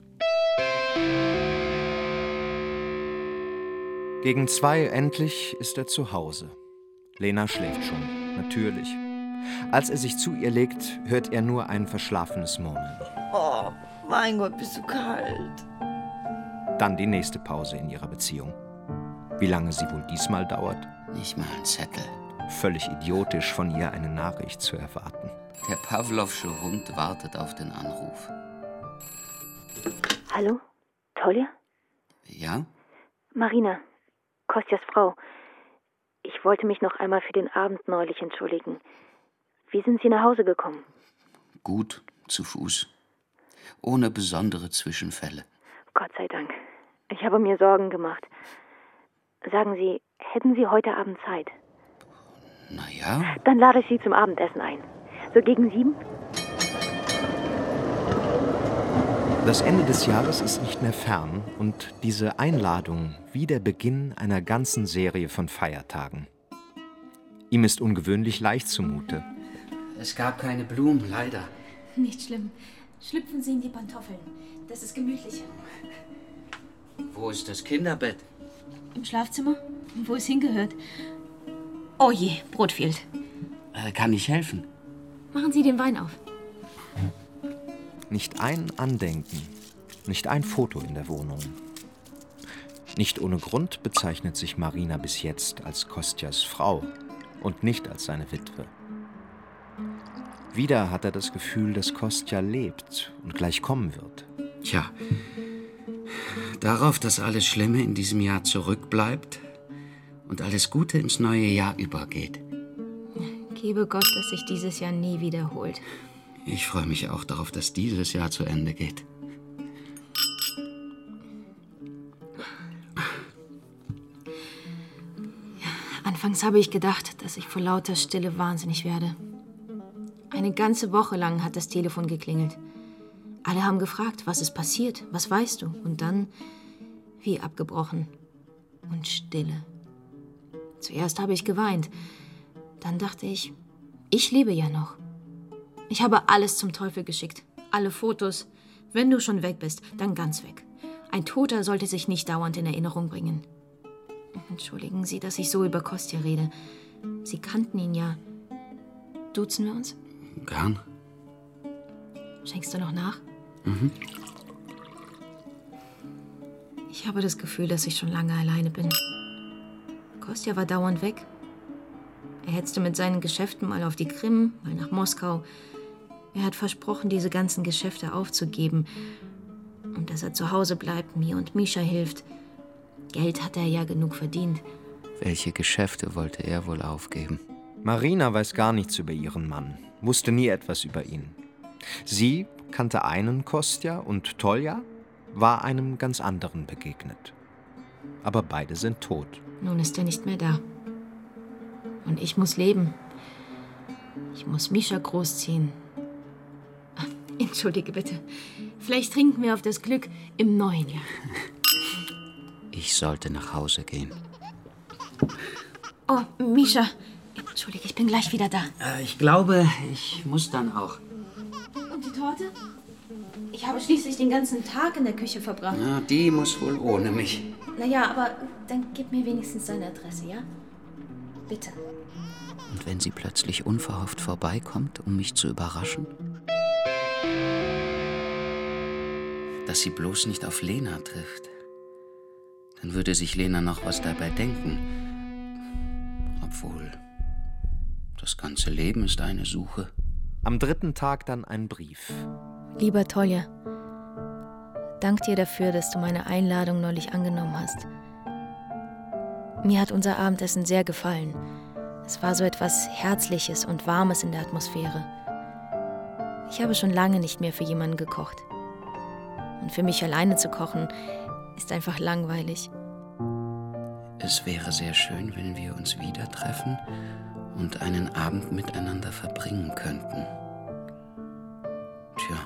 Gegen 2 endlich ist er zu Hause. Lena schläft schon, natürlich. Als er sich zu ihr legt, hört er nur ein verschlafenes Murmeln. Oh, mein Gott, bist du kalt. Dann die nächste Pause in ihrer Beziehung. Wie lange sie wohl diesmal dauert? Nicht mal ein Zettel. Völlig idiotisch, von ihr eine Nachricht zu erwarten. Der Pawlowsche Hund wartet auf den Anruf. Hallo? Tolja? Ja? Marina, Kostjas Frau. Ich wollte mich noch einmal für den Abend neulich entschuldigen. Wie sind Sie nach Hause gekommen? Gut, zu Fuß. Ohne besondere Zwischenfälle. Gott sei Dank. Ich habe mir Sorgen gemacht. Sagen Sie, hätten Sie heute Abend Zeit? Na ja. Dann lade ich Sie zum Abendessen ein. So gegen 7? Das Ende des Jahres ist nicht mehr fern und diese Einladung wie der Beginn einer ganzen Serie von Feiertagen. Ihm ist ungewöhnlich leicht zumute. Es gab keine Blumen, leider. Nicht schlimm. Schlüpfen Sie in die Pantoffeln. Das ist gemütlicher. Wo ist das Kinderbett? Im Schlafzimmer? Wo es hingehört. Oh je, Brot fehlt. Kann ich helfen? Machen Sie den Wein auf. Nicht ein Andenken, nicht ein Foto in der Wohnung. Nicht ohne Grund bezeichnet sich Marina bis jetzt als Kostjas Frau und nicht als seine Witwe. Wieder hat er das Gefühl, dass Kostja lebt und gleich kommen wird. Tja, darauf, dass alles Schlimme in diesem Jahr zurückbleibt und alles Gute ins neue Jahr übergeht. Gebe Gott, dass sich dieses Jahr nie wiederholt. Ich freue mich auch darauf, dass dieses Jahr zu Ende geht. Ja, anfangs habe ich gedacht, dass ich vor lauter Stille wahnsinnig werde. Eine ganze Woche lang hat das Telefon geklingelt. Alle haben gefragt, was ist passiert, was weißt du? Und dann wie abgebrochen und Stille. Zuerst habe ich geweint. Dann dachte ich, ich lebe ja noch. Ich habe alles zum Teufel geschickt. Alle Fotos. Wenn du schon weg bist, dann ganz weg. Ein Toter sollte sich nicht dauernd in Erinnerung bringen. Entschuldigen Sie, dass ich so über Kostja rede. Sie kannten ihn ja. Duzen wir uns? Gern. Schenkst du noch nach? Mhm. Ich habe das Gefühl, dass ich schon lange alleine bin. Kostja war dauernd weg. Er hetzte mit seinen Geschäften mal auf die Krim, mal nach Moskau. Er hat versprochen, diese ganzen Geschäfte aufzugeben und dass er zu Hause bleibt, mir und Mischa hilft. Geld hat er ja genug verdient. Welche Geschäfte wollte er wohl aufgeben? Marina weiß gar nichts über ihren Mann, wusste nie etwas über ihn. Sie kannte einen Kostja und Tolja war einem ganz anderen begegnet. Aber beide sind tot. Nun ist er nicht mehr da. Und ich muss leben. Ich muss Mischa großziehen. Ach, entschuldige bitte. Vielleicht trinken wir auf das Glück im neuen Jahr. Ich sollte nach Hause gehen. Oh, Mischa. Entschuldige, ich bin gleich wieder da. Ich glaube, ich muss dann auch. Und die Torte? Ich habe schließlich den ganzen Tag in der Küche verbracht. Ja, die muss wohl ohne mich. Naja, aber dann gib mir wenigstens deine Adresse, ja? Bitte. Und wenn sie plötzlich unverhofft vorbeikommt, um mich zu überraschen? Dass sie bloß nicht auf Lena trifft. Dann würde sich Lena noch was dabei denken. Obwohl, das ganze Leben ist eine Suche. Am 3. Tag dann ein Brief. Lieber Tolja, dank dir dafür, dass du meine Einladung neulich angenommen hast. Mir hat unser Abendessen sehr gefallen. Es war so etwas Herzliches und Warmes in der Atmosphäre. Ich habe schon lange nicht mehr für jemanden gekocht. Und für mich alleine zu kochen, ist einfach langweilig. Es wäre sehr schön, wenn wir uns wieder treffen und einen Abend miteinander verbringen könnten. Tja,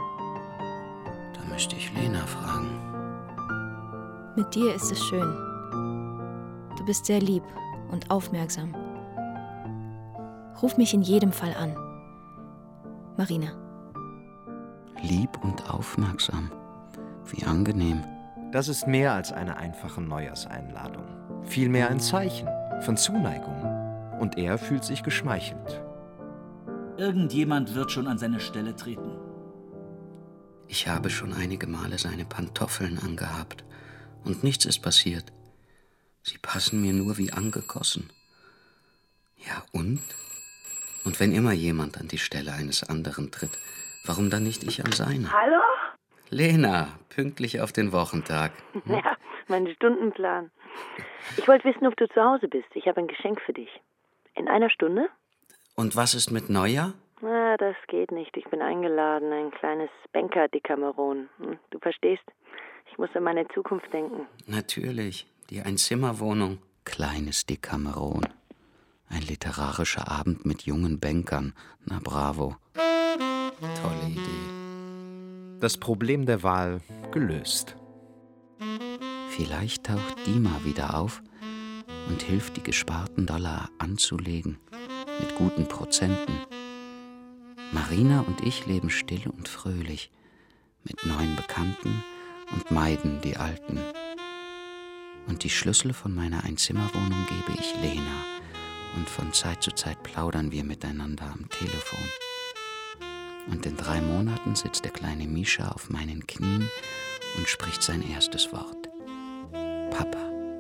da müsste ich Lena fragen. Mit dir ist es schön. Du bist sehr lieb und aufmerksam. Ruf mich in jedem Fall an. Marina. Lieb und aufmerksam. Wie angenehm. Das ist mehr als eine einfache Neujahrseinladung. Vielmehr ein Zeichen von Zuneigung. Und er fühlt sich geschmeichelt. Irgendjemand wird schon an seine Stelle treten. Ich habe schon einige Male seine Pantoffeln angehabt. Und nichts ist passiert. Sie passen mir nur wie angegossen. Ja, und? Und wenn immer jemand an die Stelle eines anderen tritt, warum dann nicht ich an seine? Hallo? Lena, pünktlich auf den Wochentag. Ja, mein Stundenplan. Ich wollte wissen, ob du zu Hause bist. Ich habe ein Geschenk für dich. In einer Stunde? Und was ist mit Neujahr? Na, das geht nicht. Ich bin eingeladen. Ein kleines Banker-Decameron. Du verstehst? Ich muss an meine Zukunft denken. Natürlich. Die Einzimmerwohnung. Kleines Decameron. Ein literarischer Abend mit jungen Bankern. Na bravo. Tolle Idee. Das Problem der Wahl gelöst. Vielleicht taucht Dima wieder auf und hilft, die gesparten Dollar anzulegen. Mit guten Prozenten. Marina und ich leben still und fröhlich. Mit neuen Bekannten und meiden die alten. Und die Schlüssel von meiner Einzimmerwohnung gebe ich Lena. Und von Zeit zu Zeit plaudern wir miteinander am Telefon. Und in 3 Monaten sitzt der kleine Mischa auf meinen Knien und spricht sein erstes Wort. Papa.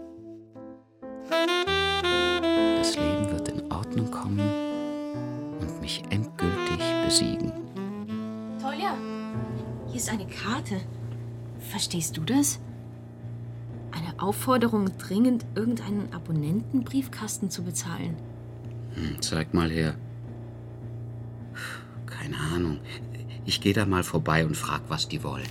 Das Leben wird in Ordnung kommen und mich endgültig besiegen. Tolja, hier ist eine Karte. Verstehst du das? Eine Aufforderung, dringend irgendeinen Abonnentenbriefkasten zu bezahlen. Zeig mal her. Keine Ahnung. Ich gehe da mal vorbei und frag, was die wollen.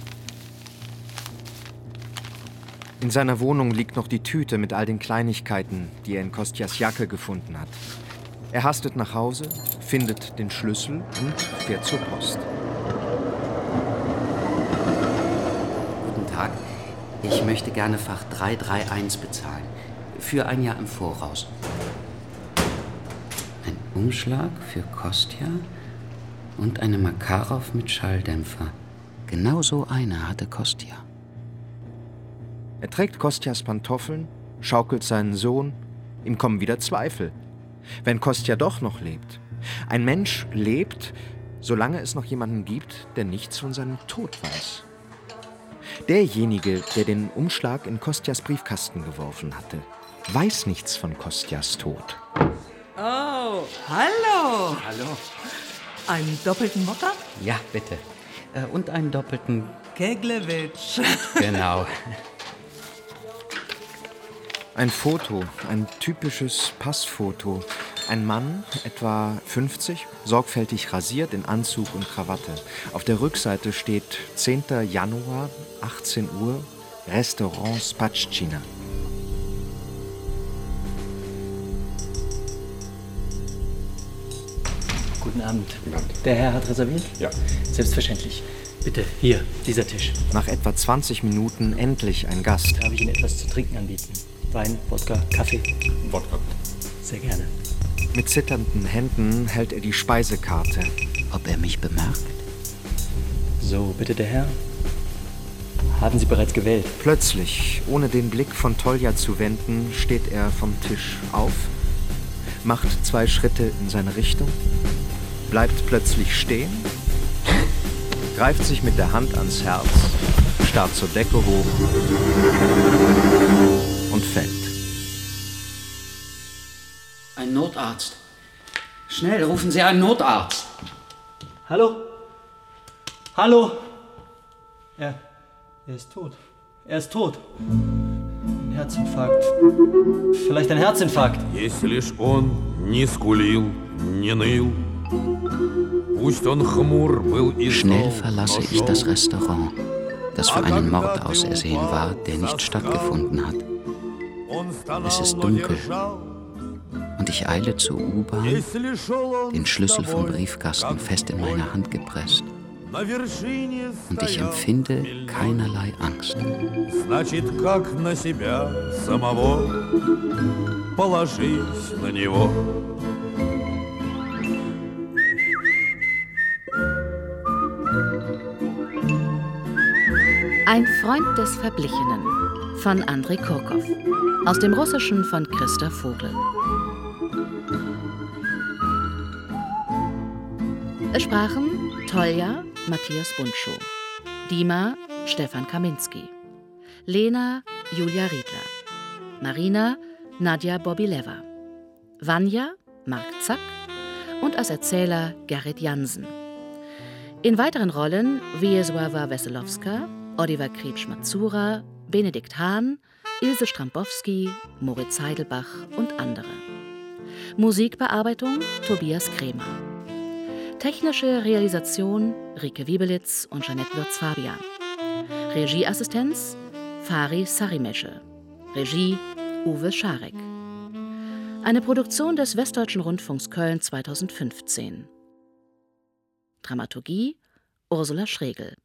In seiner Wohnung liegt noch die Tüte mit all den Kleinigkeiten, die er in Kostjas Jacke gefunden hat. Er hastet nach Hause, findet den Schlüssel und fährt zur Post. Guten Tag. Ich möchte gerne Fach 331 bezahlen. Für ein Jahr im Voraus. Ein Umschlag für Kostja und eine Makarow mit Schalldämpfer. Genau so eine hatte Kostja. Er trägt Kostjas Pantoffeln, schaukelt seinen Sohn. Ihm kommen wieder Zweifel. Wenn Kostja doch noch lebt. Ein Mensch lebt, solange es noch jemanden gibt, der nichts von seinem Tod weiß. Derjenige, der den Umschlag in Kostjas Briefkasten geworfen hatte, weiß nichts von Kostjas Tod. Oh, hallo. Hallo. Einen doppelten Mokka? Ja, bitte. Und einen doppelten... Keglewitsch. Genau. Ein Foto, ein typisches Passfoto. Ein Mann, etwa 50, sorgfältig rasiert in Anzug und Krawatte. Auf der Rückseite steht 10. Januar, 18 Uhr, Restaurant Spatschina. Guten Abend. Der Herr hat reserviert? Ja. Selbstverständlich. Bitte, hier, dieser Tisch. Nach etwa 20 Minuten endlich ein Gast. Darf ich Ihnen etwas zu trinken anbieten? Wein, Wodka, Kaffee? Wodka. Sehr gerne. Mit zitternden Händen hält er die Speisekarte. Ob er mich bemerkt? So, bitte der Herr. Haben Sie bereits gewählt? Plötzlich, ohne den Blick von Tolja zu wenden, steht er vom Tisch auf, macht 2 Schritte in seine Richtung, bleibt plötzlich stehen, greift sich mit der Hand ans Herz, starrt zur Decke hoch und fällt. Ein Notarzt. Schnell, rufen Sie einen Notarzt. Hallo? Hallo? Er ist tot. Er ist tot. Ein Herzinfarkt. Vielleicht ein Herzinfarkt. Если лишь он не скулил, не ныл, пусть он хмур был и Schnell verlasse ich das Restaurant, das für einen Mord ausersehen war, der nicht stattgefunden hat. Es ist dunkel und ich eile zur U-Bahn, den Schlüssel vom Briefkasten fest in meine Hand gepresst. Und ich empfinde keinerlei Angst. Значит, как на себя самого, положись на него. Ein Freund des Verblichenen von Andrei Kurkow. Aus dem Russischen von Christa Vogel. Es sprachen Tolja, Matthias Buntschow, Dima, Stefan Kaminski, Lena, Julia Riedler, Marina, Nadja Bobileva, Vanja, Mark Zack und als Erzähler Gerrit Jansen. In weiteren Rollen Wiesława Weselowska, Oliver Kretsch-Mazura, Benedikt Hahn, Ilse Strampowski, Moritz Heidelbach und andere. Musikbearbeitung Tobias Krämer. Technische Realisation Rike Wiebelitz und Jeanette Würz-Fabian. Regieassistenz Fari Sarimesche. Regie Uwe Scharek. Eine Produktion des Westdeutschen Rundfunks Köln 2015. Dramaturgie Ursula Schregel.